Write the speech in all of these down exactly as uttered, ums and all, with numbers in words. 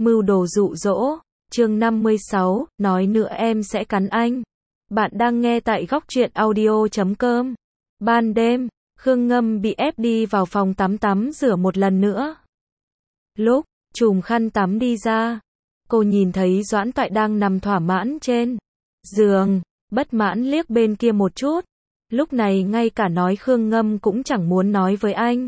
Mưu đồ dụ dỗ, chương năm mươi sáu, nói nữa em sẽ cắn anh. Bạn đang nghe tại góc truyện audio chấm com. Ban đêm, Khương Ngâm bị ép đi vào phòng tắm tắm rửa một lần nữa. Lúc chùm khăn tắm đi ra, cô nhìn thấy Doãn Toại đang nằm thỏa mãn trên giường, bất mãn liếc bên kia một chút. Lúc này ngay cả nói Khương Ngâm cũng chẳng muốn nói với anh.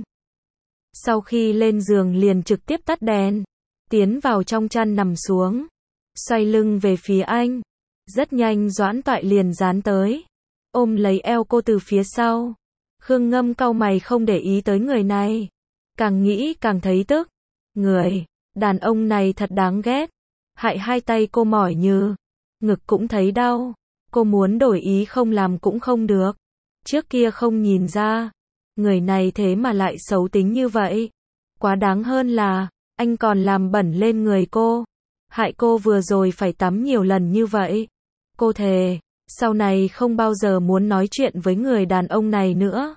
Sau khi lên giường liền trực tiếp tắt đèn, tiến vào trong chăn nằm xuống, xoay lưng về phía anh. Rất nhanh Doãn Toại liền dán tới, ôm lấy eo cô từ phía sau. Khương Ngâm cau mày không để ý tới người này, càng nghĩ càng thấy tức. Người đàn ông này thật đáng ghét, hại hai tay cô mỏi như, ngực cũng thấy đau. Cô muốn đổi ý không làm cũng không được. Trước kia không nhìn ra, người này thế mà lại xấu tính như vậy. Quá đáng hơn là, anh còn làm bẩn lên người cô, hại cô vừa rồi phải tắm nhiều lần như vậy. Cô thề, sau này không bao giờ muốn nói chuyện với người đàn ông này nữa.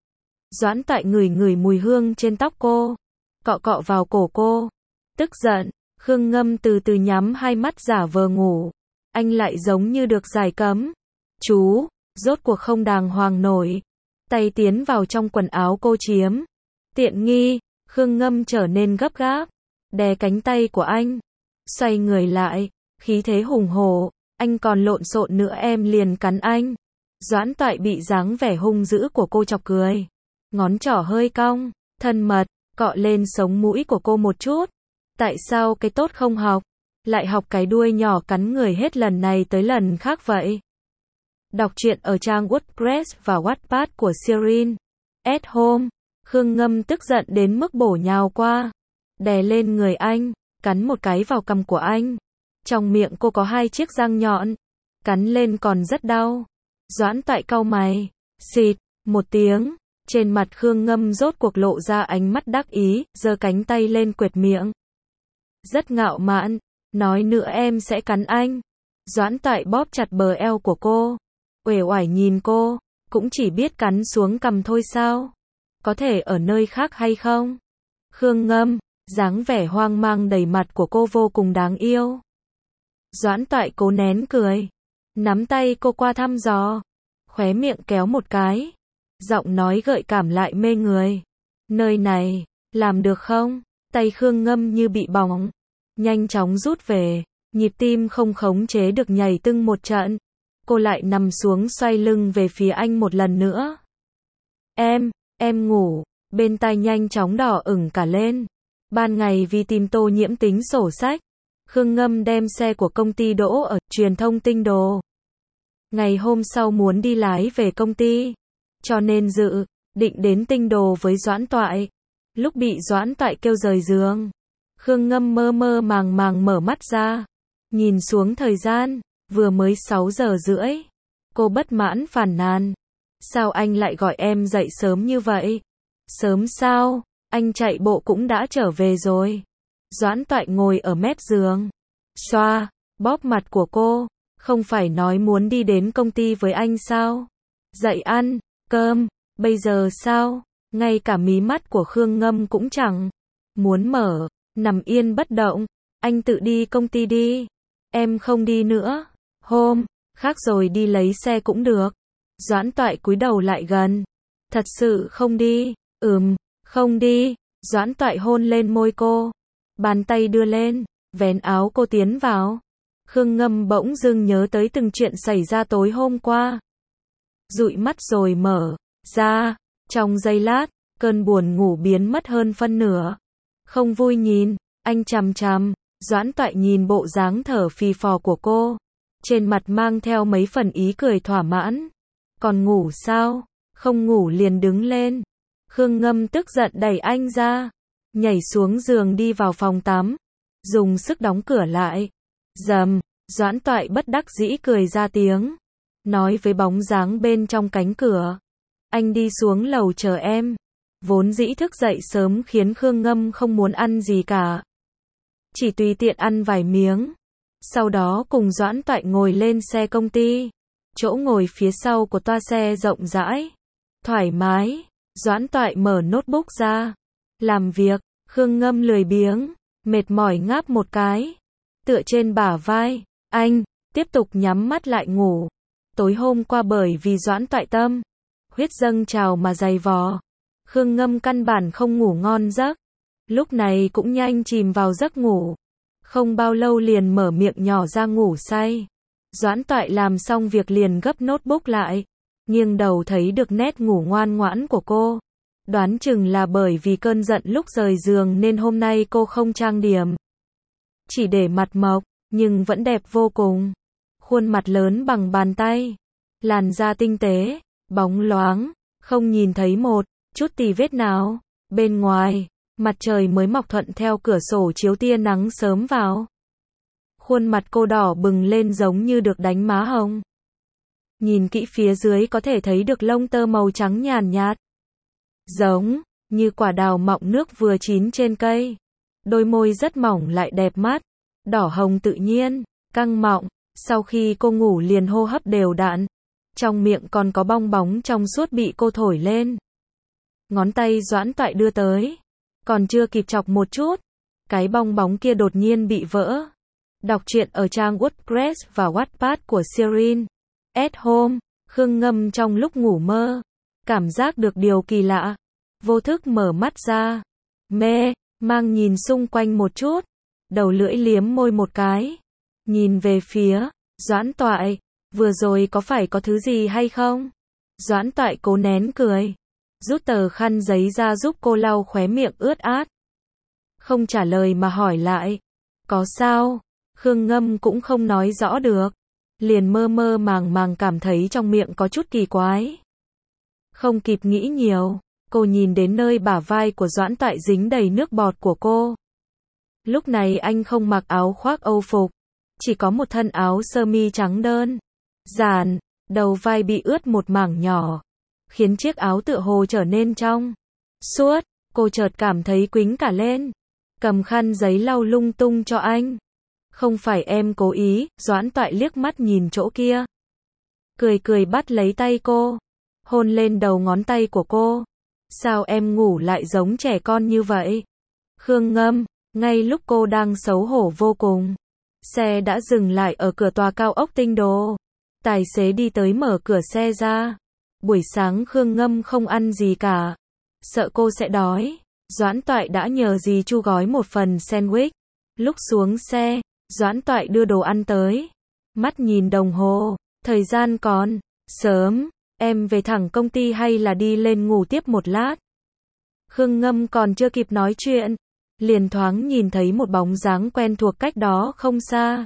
Doãn Toại ngửi ngửi mùi hương trên tóc cô, cọ cọ vào cổ cô. Tức giận, Khương Ngâm từ từ nhắm hai mắt giả vờ ngủ. Anh lại giống như được giải cấm. Chú, rốt cuộc không đàng hoàng nổi. Tay tiến vào trong quần áo cô chiếm tiện nghi. Khương Ngâm trở nên gấp gáp, đè cánh tay của anh, xoay người lại, khí thế hùng hổ. Anh còn lộn xộn nữa em liền cắn anh. Doãn Toại bị dáng vẻ hung dữ của cô chọc cười, ngón trỏ hơi cong, thân mật, cọ lên sống mũi của cô một chút. Tại sao cái tốt không học, lại học cái đuôi nhỏ cắn người hết lần này tới lần khác vậy? Đọc truyện ở trang WordPress và Wattpad của Sirin. At home, Khương Ngâm tức giận đến mức bổ nhào qua, đè lên người anh, cắn một cái vào cằm của anh. Trong miệng cô có hai chiếc răng nhọn, cắn lên còn rất đau. Doãn Toại cau mày, xịt một tiếng, trên mặt Khương Ngâm rốt cuộc lộ ra ánh mắt đắc ý, giơ cánh tay lên quệt miệng. Rất ngạo mạn, nói nữa em sẽ cắn anh. Doãn Toại bóp chặt bờ eo của cô, uể oải nhìn cô, cũng chỉ biết cắn xuống cằm thôi sao? Có thể ở nơi khác hay không? Khương Ngâm, dáng vẻ hoang mang đầy mặt của cô vô cùng đáng yêu. Doãn Toại cố nén cười, nắm tay cô qua thăm dò, khóe miệng kéo một cái, giọng nói gợi cảm lại mê người. Nơi này, làm được không? Tay Khương Ngâm như bị bỏng, nhanh chóng rút về, nhịp tim không khống chế được nhảy tưng một trận. Cô lại nằm xuống xoay lưng về phía anh một lần nữa. Em, em ngủ, bên tai nhanh chóng đỏ ửng cả lên. Ban ngày vì tìm Tô Nhiễm tính sổ sách, Khương Ngâm đem xe của công ty đỗ ở truyền thông tinh đồ. Ngày hôm sau muốn đi lái về công ty, cho nên dự định đến tinh đồ với Doãn Toại. Lúc bị Doãn Toại kêu rời giường, Khương Ngâm mơ mơ màng màng mở mắt ra, nhìn xuống thời gian, vừa mới sáu giờ rưỡi. Cô bất mãn phàn nàn, sao anh lại gọi em dậy sớm như vậy? Sớm sao, anh chạy bộ cũng đã trở về rồi. Doãn Toại ngồi ở mép giường, xoa, bóp mặt của cô, không phải nói muốn đi đến công ty với anh sao? Dậy ăn cơm, bây giờ sao? Ngay cả mí mắt của Khương Ngâm cũng chẳng muốn mở, nằm yên bất động. Anh tự đi công ty đi, em không đi nữa. Hôm khác rồi đi lấy xe cũng được. Doãn Toại cúi đầu lại gần, thật sự không đi? Ừm, không đi. Doãn Toại hôn lên môi cô, bàn tay đưa lên, vén áo cô tiến vào. Khương Ngâm bỗng dưng nhớ tới từng chuyện xảy ra tối hôm qua, dụi mắt rồi mở ra. Trong giây lát, cơn buồn ngủ biến mất hơn phân nửa. Không vui nhìn anh chằm chằm. Doãn Toại nhìn bộ dáng thở phì phò của cô, trên mặt mang theo mấy phần ý cười thỏa mãn. Còn ngủ sao? Không ngủ liền đứng lên. Khương Ngâm tức giận đẩy anh ra, nhảy xuống giường đi vào phòng tắm, dùng sức đóng cửa lại. Rầm, Doãn Toại bất đắc dĩ cười ra tiếng, nói với bóng dáng bên trong cánh cửa. Anh đi xuống lầu chờ em. Vốn dĩ thức dậy sớm khiến Khương Ngâm không muốn ăn gì cả, chỉ tùy tiện ăn vài miếng. Sau đó cùng Doãn Toại ngồi lên xe công ty. Chỗ ngồi phía sau của toa xe rộng rãi, thoải mái. Doãn Toại mở notebook ra, làm việc. Khương Ngâm lười biếng, mệt mỏi ngáp một cái, tựa trên bả vai, anh, tiếp tục nhắm mắt lại ngủ. Tối hôm qua bởi vì Doãn Toại tâm, huyết dâng trào mà dày vò, Khương Ngâm căn bản không ngủ ngon giấc, lúc này cũng nhanh chìm vào giấc ngủ. Không bao lâu liền mở miệng nhỏ ra ngủ say. Doãn Toại làm xong việc liền gấp notebook lại, nghiêng đầu thấy được nét ngủ ngoan ngoãn của cô. Đoán chừng là bởi vì cơn giận lúc rời giường nên hôm nay cô không trang điểm. Chỉ để mặt mộc, nhưng vẫn đẹp vô cùng. Khuôn mặt lớn bằng bàn tay, làn da tinh tế, bóng loáng, không nhìn thấy một chút tì vết nào. Bên ngoài, mặt trời mới mọc thuận theo cửa sổ chiếu tia nắng sớm vào. Khuôn mặt cô đỏ bừng lên giống như được đánh má hồng. Nhìn kỹ phía dưới có thể thấy được lông tơ màu trắng nhàn nhạt. Giống như quả đào mọng nước vừa chín trên cây. Đôi môi rất mỏng lại đẹp mắt, đỏ hồng tự nhiên, căng mọng. Sau khi cô ngủ liền hô hấp đều đặn, trong miệng còn có bong bóng trong suốt bị cô thổi lên. Ngón tay Doãn Toại đưa tới, còn chưa kịp chọc một chút, cái bong bóng kia đột nhiên bị vỡ. Đọc truyện ở trang WordPress và Wattpad của Sirin. At Home, Khương Ngâm trong lúc ngủ mơ, cảm giác được điều kỳ lạ, vô thức mở mắt ra, mê, mang nhìn xung quanh một chút, đầu lưỡi liếm môi một cái, nhìn về phía Doãn Toại, vừa rồi có phải có thứ gì hay không? Doãn Toại cố nén cười, rút tờ khăn giấy ra giúp cô lau khóe miệng ướt át. Không trả lời mà hỏi lại, có sao? Khương Ngâm cũng không nói rõ được, liền mơ mơ màng màng cảm thấy trong miệng có chút kỳ quái. Không kịp nghĩ nhiều, cô nhìn đến nơi bả vai của Doãn Toại dính đầy nước bọt của cô. Lúc này anh không mặc áo khoác Âu phục, chỉ có một thân áo sơ mi trắng đơn, giản, đầu vai bị ướt một mảng nhỏ, khiến chiếc áo tựa hồ trở nên trong suốt. Cô chợt cảm thấy quĩnh cả lên, cầm khăn giấy lau lung tung cho anh. Không phải em cố ý. Doãn Toại liếc mắt nhìn chỗ kia, cười cười bắt lấy tay cô, hôn lên đầu ngón tay của cô. Sao em ngủ lại giống trẻ con như vậy? Khương Ngâm, ngay lúc cô đang xấu hổ vô cùng, xe đã dừng lại ở cửa tòa cao ốc Tinh Đô. Tài xế đi tới mở cửa xe ra. Buổi sáng Khương Ngâm không ăn gì cả, sợ cô sẽ đói. Doãn Toại đã nhờ dì Chu gói một phần sandwich. Lúc xuống xe, Doãn Toại đưa đồ ăn tới. Mắt nhìn đồng hồ, thời gian còn sớm, em về thẳng công ty hay là đi lên ngủ tiếp một lát? Khương Ngâm còn chưa kịp nói chuyện, liền thoáng nhìn thấy một bóng dáng quen thuộc cách đó không xa.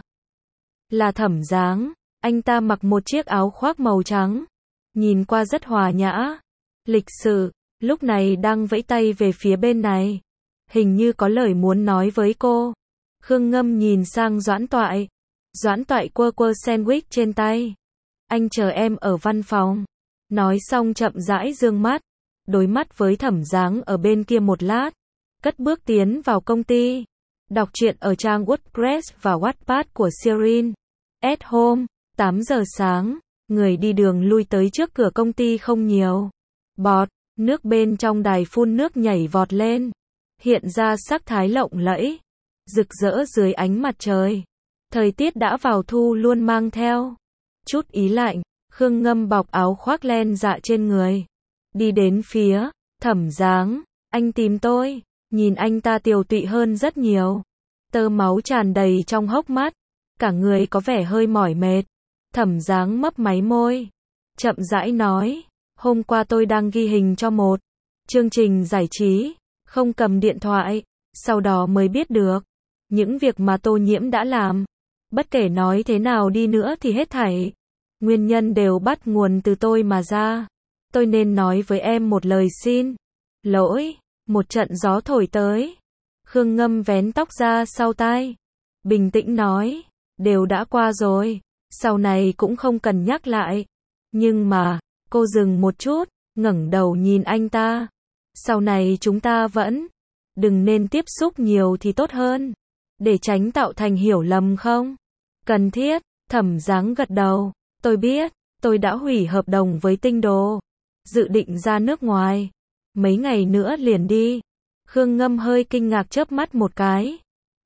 Là Thẩm Giáng, anh ta mặc một chiếc áo khoác màu trắng, nhìn qua rất hòa nhã, lịch sự, lúc này đang vẫy tay về phía bên này, hình như có lời muốn nói với cô. Khương Ngâm nhìn sang Doãn Toại. Doãn Toại quơ quơ sandwich trên tay. Anh chờ em ở văn phòng. Nói xong chậm rãi dương mắt, đối mắt với Thẩm Giáng ở bên kia một lát, cất bước tiến vào công ty. Đọc truyện ở trang WordPress và Wattpad của Sirin. At Home, tám giờ sáng, người đi đường lui tới trước cửa công ty không nhiều. Bọt nước bên trong đài phun nước nhảy vọt lên, hiện ra sắc thái lộng lẫy, rực rỡ dưới ánh mặt trời. Thời tiết đã vào thu luôn mang theo chút ý lạnh. Khương Ngâm bọc áo khoác len dạ trên người, đi đến phía Thẩm Giáng. Anh tìm tôi. Nhìn anh ta tiều tụy hơn rất nhiều, tơ máu tràn đầy trong hốc mắt, cả người có vẻ hơi mỏi mệt. Thẩm Giáng mấp máy môi, chậm rãi nói, hôm qua tôi đang ghi hình cho một chương trình giải trí, không cầm điện thoại, sau đó mới biết được những việc mà Tô Nhiễm đã làm. Bất kể nói thế nào đi nữa thì hết thảy nguyên nhân đều bắt nguồn từ tôi mà ra. Tôi nên nói với em một lời xin lỗi. Một trận gió thổi tới. Khương Ngâm vén tóc ra sau tai, bình tĩnh nói, đều đã qua rồi, sau này cũng không cần nhắc lại. Nhưng mà, cô dừng một chút, ngẩng đầu nhìn anh ta. Sau này chúng ta vẫn đừng nên tiếp xúc nhiều thì tốt hơn, để tránh tạo thành hiểu lầm không? Cần thiết. Thẩm Giáng gật đầu, tôi biết, tôi đã hủy hợp đồng với Tinh Đô, dự định ra nước ngoài. Mấy ngày nữa liền đi. Khương Ngâm hơi kinh ngạc chớp mắt một cái.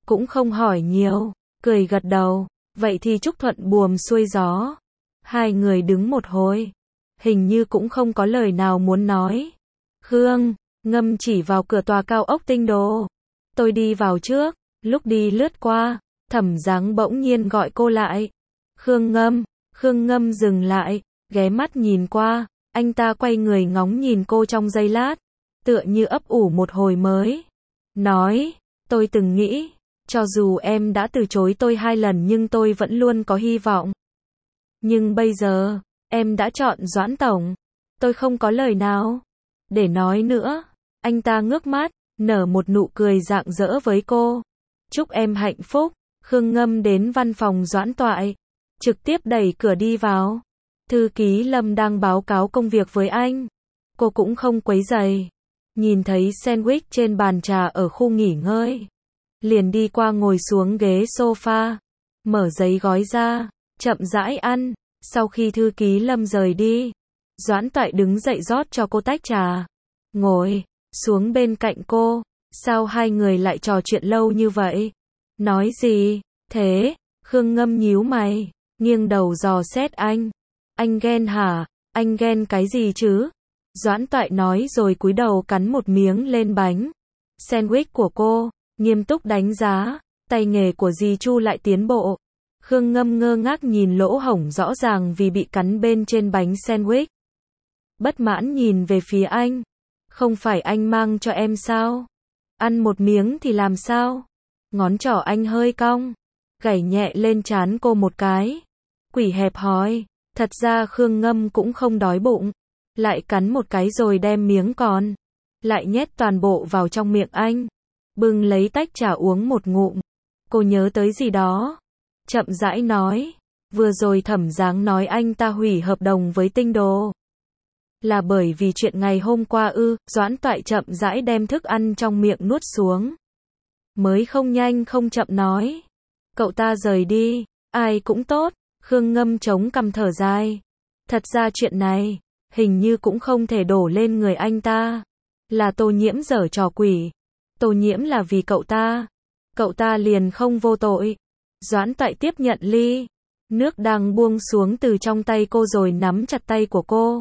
cũng không hỏi nhiều, cười gật đầu, vậy thì chúc thuận buồm xuôi gió. Hai người đứng một hồi, hình như cũng không có lời nào muốn nói. Khương Ngâm chỉ vào cửa tòa cao ốc Tinh Đô. Tôi đi vào trước, lúc đi lướt qua, Thẩm Giáng bỗng nhiên gọi cô lại. Khương Ngâm, Khương Ngâm dừng lại, ghé mắt nhìn qua, anh ta quay người ngóng nhìn cô trong giây lát, tựa như ấp ủ một hồi mới. Nói, tôi từng nghĩ, cho dù em đã từ chối tôi hai lần nhưng tôi vẫn luôn có hy vọng. Nhưng bây giờ, em đã chọn Doãn Tổng. Tôi không có lời nào để nói nữa. Anh ta ngước mắt, nở một nụ cười rạng rỡ với cô. Chúc em hạnh phúc. Khương Ngâm đến văn phòng Doãn Toại, trực tiếp đẩy cửa đi vào. Thư ký Lâm đang báo cáo công việc với anh. Cô cũng không quấy rầy. Nhìn thấy sandwich trên bàn trà ở khu nghỉ ngơi, liền đi qua ngồi xuống ghế sofa, mở giấy gói ra, chậm rãi ăn. Sau khi thư ký Lâm rời đi, Doãn Toại đứng dậy rót cho cô tách trà, ngồi xuống bên cạnh cô. Sao hai người lại trò chuyện lâu như vậy? Nói gì thế? Khương Ngâm nhíu mày, nghiêng đầu dò xét anh. Anh ghen hả? Anh ghen cái gì chứ? Doãn Toại nói rồi cúi đầu cắn một miếng lên bánh sandwich của cô, nghiêm túc đánh giá, tay nghề của dì Chu lại tiến bộ. Khương Ngâm ngơ ngác nhìn lỗ hổng rõ ràng vì bị cắn bên trên bánh sandwich. Bất mãn nhìn về phía anh. Không phải anh mang cho em sao? Ăn một miếng thì làm sao? Ngón trỏ anh hơi cong, gảy nhẹ lên trán cô một cái. Quỷ hẹp hòi. Thật ra Khương Ngâm cũng không đói bụng, lại cắn một cái rồi đem miếng còn lại nhét toàn bộ vào trong miệng anh, bưng lấy tách trà uống một ngụm. Cô nhớ tới gì đó, chậm rãi nói, vừa rồi Thẩm Giáng nói anh ta hủy hợp đồng với Tinh Đô. Là bởi vì chuyện ngày hôm qua ư? Doãn Toại chậm rãi đem thức ăn trong miệng nuốt xuống. Mới không nhanh không chậm nói, cậu ta rời đi, ai cũng tốt. Khương Ngâm chống cằm thở dài. Thật ra chuyện này, hình như cũng không thể đổ lên người anh ta. Là Tô Nhiễm giở trò quỷ. Tô Nhiễm là vì cậu ta. Cậu ta liền không vô tội. Doãn Toại tiếp nhận ly nước đang buông xuống từ trong tay cô rồi nắm chặt tay của cô.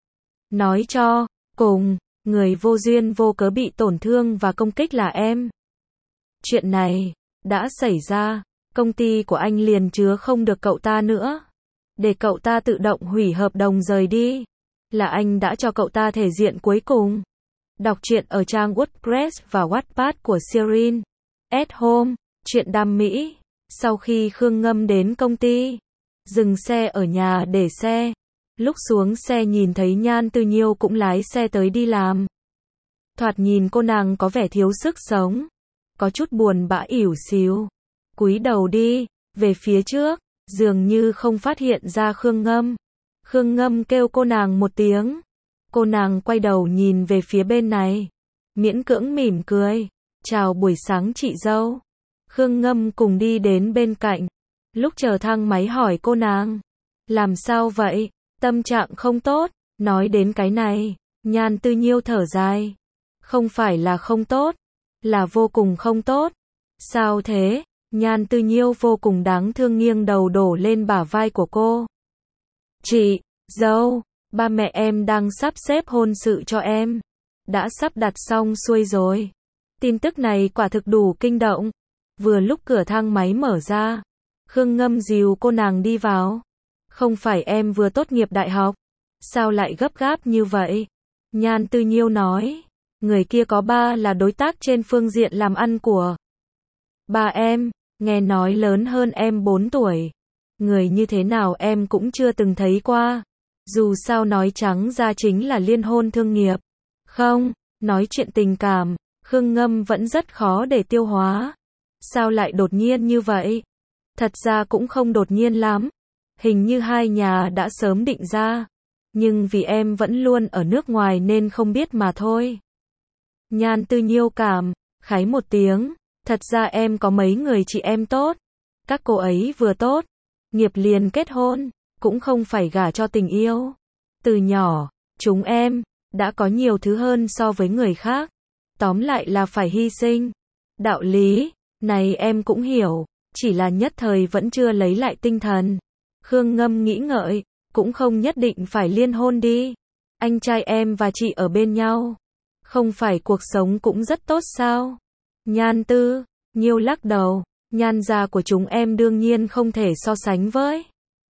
Nói cho cùng, người vô duyên vô cớ bị tổn thương và công kích là em. Chuyện này đã xảy ra, công ty của anh liền chứa không được cậu ta nữa. Để cậu ta tự động hủy hợp đồng rời đi. Là anh đã cho cậu ta thể diện cuối cùng. Đọc truyện ở trang WordPress và Wattpad của Sirin. At Home, truyện đam mỹ. Sau khi Khương Ngâm đến công ty, dừng xe ở nhà để xe. Lúc xuống xe nhìn thấy Nhan Tư Nhiêu cũng lái xe tới đi làm. Thoạt nhìn cô nàng có vẻ thiếu sức sống, có chút buồn bã ỉu xìu. Cúi đầu đi về phía trước, dường như không phát hiện ra Khương Ngâm. Khương Ngâm kêu cô nàng một tiếng. Cô nàng quay đầu nhìn về phía bên này, miễn cưỡng mỉm cười. Chào buổi sáng chị dâu. Khương Ngâm cùng đi đến bên cạnh. Lúc chờ thang máy hỏi cô nàng, làm sao vậy? Tâm trạng không tốt. Nói đến cái này, Nhan Tư Nhiêu thở dài. Không phải là không tốt, là vô cùng không tốt. Sao thế? Nhan Tư Nhiêu vô cùng đáng thương nghiêng đầu đổ lên bả vai của cô. Chị dâu, ba mẹ em đang sắp xếp hôn sự cho em. Đã sắp đặt xong xuôi rồi. Tin tức này quả thực đủ kinh động. Vừa lúc cửa thang máy mở ra, Khương Ngâm dìu cô nàng đi vào. Không phải em vừa tốt nghiệp đại học, sao lại gấp gáp như vậy? Nhan Tư Nhiêu nói, người kia có ba là đối tác trên phương diện làm ăn của ba em, nghe nói lớn hơn em bốn tuổi. Người như thế nào em cũng chưa từng thấy qua. Dù sao nói trắng ra chính là liên hôn thương nghiệp. Không, nói chuyện tình cảm, Khương Ngâm vẫn rất khó để tiêu hóa. Sao lại đột nhiên như vậy? Thật ra cũng không đột nhiên lắm. Hình như hai nhà đã sớm định ra. Nhưng vì em vẫn luôn ở nước ngoài nên không biết mà thôi. Nhan Tư Nhiêu cảm khái một tiếng. Thật ra em có mấy người chị em tốt. Các cô ấy vừa tốt nghiệp liền kết hôn, cũng không phải gả cho tình yêu. Từ nhỏ, chúng em đã có nhiều thứ hơn so với người khác. Tóm lại là phải hy sinh. Đạo lý Này em cũng hiểu, chỉ là nhất thời vẫn chưa lấy lại tinh thần. Khương Ngâm nghĩ ngợi, cũng không nhất định phải liên hôn đi. Anh trai em và chị ở bên nhau, không phải cuộc sống cũng rất tốt sao? Nhan Tư, Nhiêu lắc đầu, Nhan gia của chúng em đương nhiên không thể so sánh với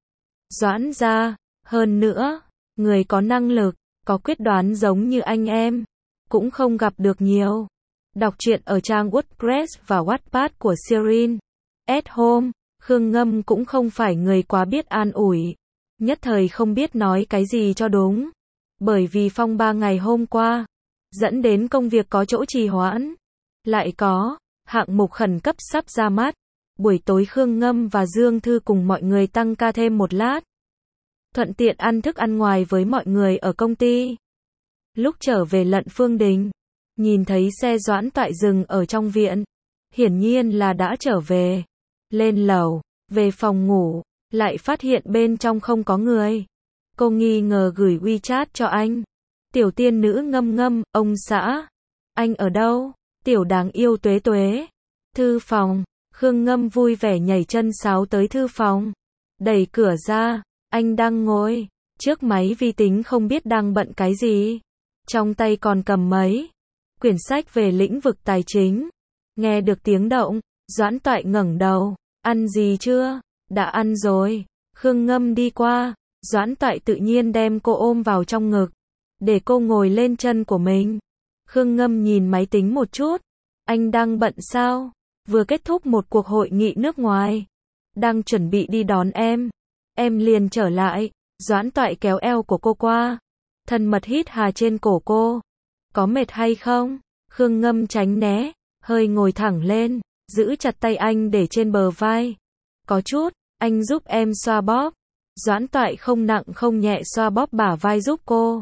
Doãn gia, hơn nữa, người có năng lực, có quyết đoán giống như anh em, cũng không gặp được nhiều. Đọc truyện ở trang WordPress và Wattpad của Sirin. At Home, Khương Ngâm cũng không phải người quá biết an ủi. Nhất thời không biết nói cái gì cho đúng. Bởi vì phong ba ngày hôm qua, dẫn đến công việc có chỗ trì hoãn. Lại có, hạng mục khẩn cấp sắp ra mắt. Buổi tối Khương Ngâm và Dương Thư cùng mọi người tăng ca thêm một lát. Thuận tiện ăn thức ăn ngoài với mọi người ở công ty. Lúc trở về Lận Phương Đình, nhìn thấy xe Doãn Toại dừng ở trong viện. Hiển nhiên là đã trở về. Lên lầu, về phòng ngủ, lại phát hiện bên trong không có người. Cô nghi ngờ gửi WeChat cho anh. Tiểu tiên nữ Ngâm Ngâm, ông xã. Anh ở đâu? Tiểu đáng yêu Tuế Tuế. Thư phòng, Khương Ngâm vui vẻ nhảy chân sáo tới thư phòng. Đẩy cửa ra, anh đang ngồi trước máy vi tính không biết đang bận cái gì. Trong tay còn cầm mấy quyển sách về lĩnh vực tài chính. Nghe được tiếng động, Doãn Toại ngẩng đầu. Ăn gì chưa? Đã ăn rồi. Khương Ngâm đi qua, Doãn Toại tự nhiên đem cô ôm vào trong ngực, để cô ngồi lên chân của mình. Khương Ngâm nhìn máy tính một chút. Anh đang bận sao? Vừa kết thúc một cuộc hội nghị nước ngoài. Đang chuẩn bị đi đón em. Em liền trở lại. Doãn Toại kéo eo của cô qua. Thân mật hít hà trên cổ cô. Có mệt hay không? Khương Ngâm tránh né, hơi ngồi thẳng lên, giữ chặt tay anh để trên bờ vai. Có chút, anh giúp em xoa bóp. Doãn Toại không nặng không nhẹ xoa bóp bả vai giúp cô.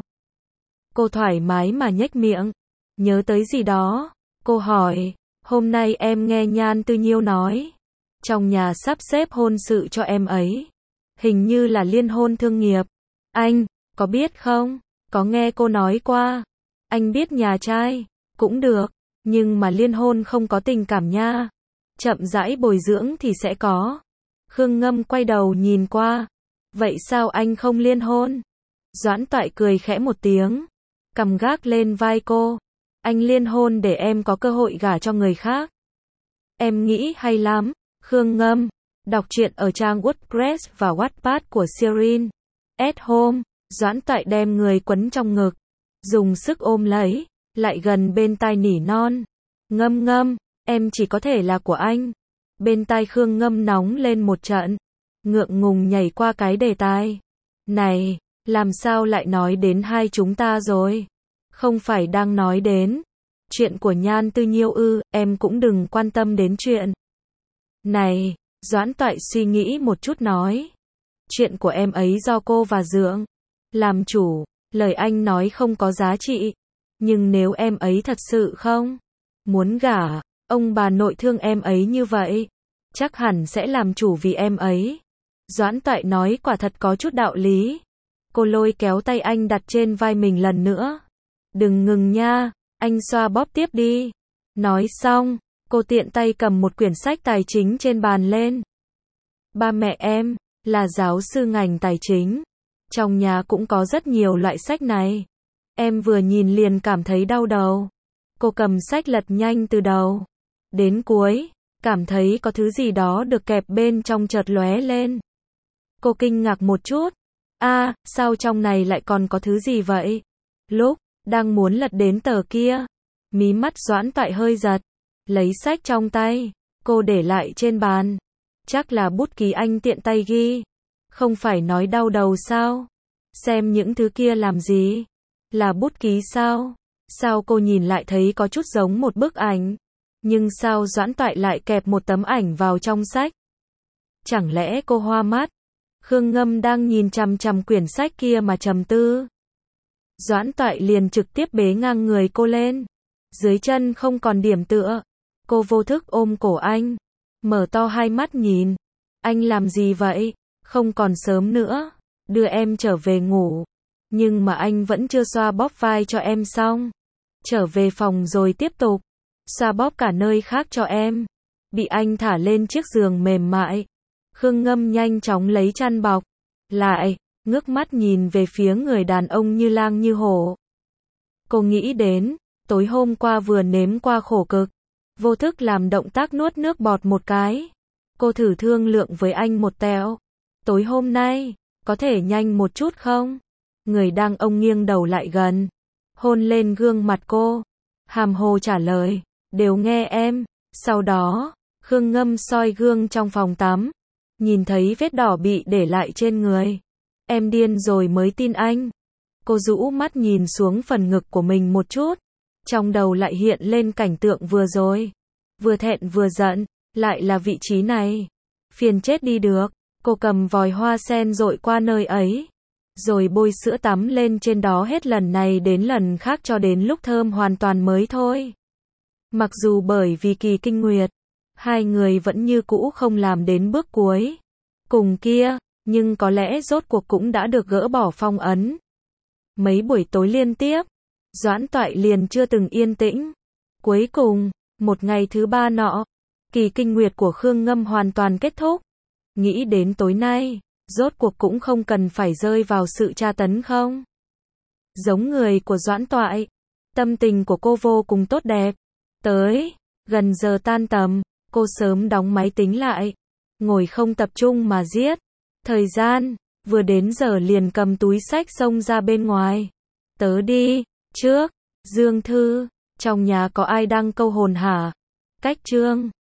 Cô thoải mái mà nhếch miệng. Nhớ tới gì đó, cô hỏi, hôm nay em nghe Nhan Tư Nhiêu nói, trong nhà sắp xếp hôn sự cho em ấy. Hình như là liên hôn thương nghiệp. Anh, có biết không? Có nghe cô nói qua. Anh biết nhà trai, cũng được, nhưng mà liên hôn không có tình cảm nha. Chậm rãi bồi dưỡng thì sẽ có. Khương Ngâm quay đầu nhìn qua. Vậy sao anh không liên hôn? Doãn Toại cười khẽ một tiếng, cầm gác lên vai cô. Anh liên hôn để em có cơ hội gả cho người khác. Em nghĩ hay lắm. Khương Ngâm, đọc truyện ở trang WordPress và Wattpad của Sirin. At Home, Doãn Toại đem người quấn trong ngực, dùng sức ôm lấy, lại gần bên tai nỉ non. Ngâm Ngâm, em chỉ có thể là của anh. Bên tai Khương Ngâm nóng lên một trận, ngượng ngùng nhảy qua cái đề tài. Này, làm sao lại nói đến hai chúng ta rồi? Không phải đang nói đến chuyện của Nhan Tư Nhiêu ư? Em cũng đừng quan tâm đến chuyện này. Doãn Toại suy nghĩ một chút nói. Chuyện của em ấy do cô và Dượng làm chủ. Lời anh nói không có giá trị. Nhưng nếu em ấy thật sự không muốn gả, ông bà nội thương em ấy như vậy, chắc hẳn sẽ làm chủ vì em ấy. Doãn Toại nói quả thật có chút đạo lý. Cô lôi kéo tay anh đặt trên vai mình lần nữa. Đừng ngừng nha, anh xoa bóp tiếp đi. Nói xong, cô tiện tay cầm một quyển sách tài chính trên bàn lên. Ba mẹ em là giáo sư ngành tài chính. Trong nhà cũng có rất nhiều loại sách này. Em vừa nhìn liền cảm thấy đau đầu. Cô cầm sách lật nhanh từ đầu đến cuối, cảm thấy có thứ gì đó được kẹp bên trong chợt lóe lên. Cô kinh ngạc một chút. A, à, sao trong này lại còn có thứ gì vậy? Lúc đang muốn lật đến tờ kia, mí mắt Doãn Toại hơi giật, lấy sách trong tay, cô để lại trên bàn. Chắc là bút ký anh tiện tay ghi. Không phải nói đau đầu sao? Xem những thứ kia làm gì? Là bút ký sao? Sao cô nhìn lại thấy có chút giống một bức ảnh? Nhưng sao Doãn Toại lại kẹp một tấm ảnh vào trong sách? Chẳng lẽ cô hoa mắt? Khương Ngâm đang nhìn chằm chằm quyển sách kia mà trầm tư. Doãn Toại liền trực tiếp bế ngang người cô lên. Dưới chân không còn điểm tựa. Cô vô thức ôm cổ anh, mở to hai mắt nhìn. Anh làm gì vậy? Không còn sớm nữa, đưa em trở về ngủ. Nhưng mà anh vẫn chưa xoa bóp vai cho em xong. Trở về phòng rồi tiếp tục xoa bóp cả nơi khác cho em. bị anh thả lên chiếc giường mềm mại. Khương Ngâm nhanh chóng lấy chăn bọc lại, ngước mắt nhìn về phía người đàn ông như lang như hổ. Cô nghĩ đến, tối hôm qua vừa nếm qua khổ cực, vô thức làm động tác nuốt nước bọt một cái. Cô thử thương lượng với anh một tẹo. Tối hôm nay, có thể nhanh một chút không? Người đàn ông nghiêng đầu lại gần, hôn lên gương mặt cô. Hàm hồ trả lời, đều nghe em. Sau đó, Khương Ngâm soi gương trong phòng tắm, nhìn thấy vết đỏ bị để lại trên người. Em điên rồi mới tin anh. Cô rũ mắt nhìn xuống phần ngực của mình một chút. Trong đầu lại hiện lên cảnh tượng vừa rồi. Vừa thẹn vừa giận, lại là vị trí này. Phiền chết đi được. Cô cầm vòi hoa sen dội qua nơi ấy, rồi bôi sữa tắm lên trên đó hết lần này đến lần khác cho đến lúc thơm hoàn toàn mới thôi. Mặc dù bởi vì kỳ kinh nguyệt, hai người vẫn như cũ không làm đến bước cuối cùng kia, nhưng có lẽ rốt cuộc cũng đã được gỡ bỏ phong ấn. Mấy buổi tối liên tiếp, Doãn Toại liền chưa từng yên tĩnh. Cuối cùng, một ngày thứ ba nọ, kỳ kinh nguyệt của Khương Ngâm hoàn toàn kết thúc. Nghĩ đến tối nay, rốt cuộc cũng không cần phải rơi vào sự tra tấn không? Giống người của Doãn Toại, tâm tình của cô vô cùng tốt đẹp. Tới, gần giờ tan tầm, cô sớm đóng máy tính lại, ngồi không tập trung mà giết thời gian, vừa đến giờ liền cầm túi xách xông ra bên ngoài. Tớ đi, trước, Dương Thư, trong nhà có ai đăng câu hồn hả? Cách chương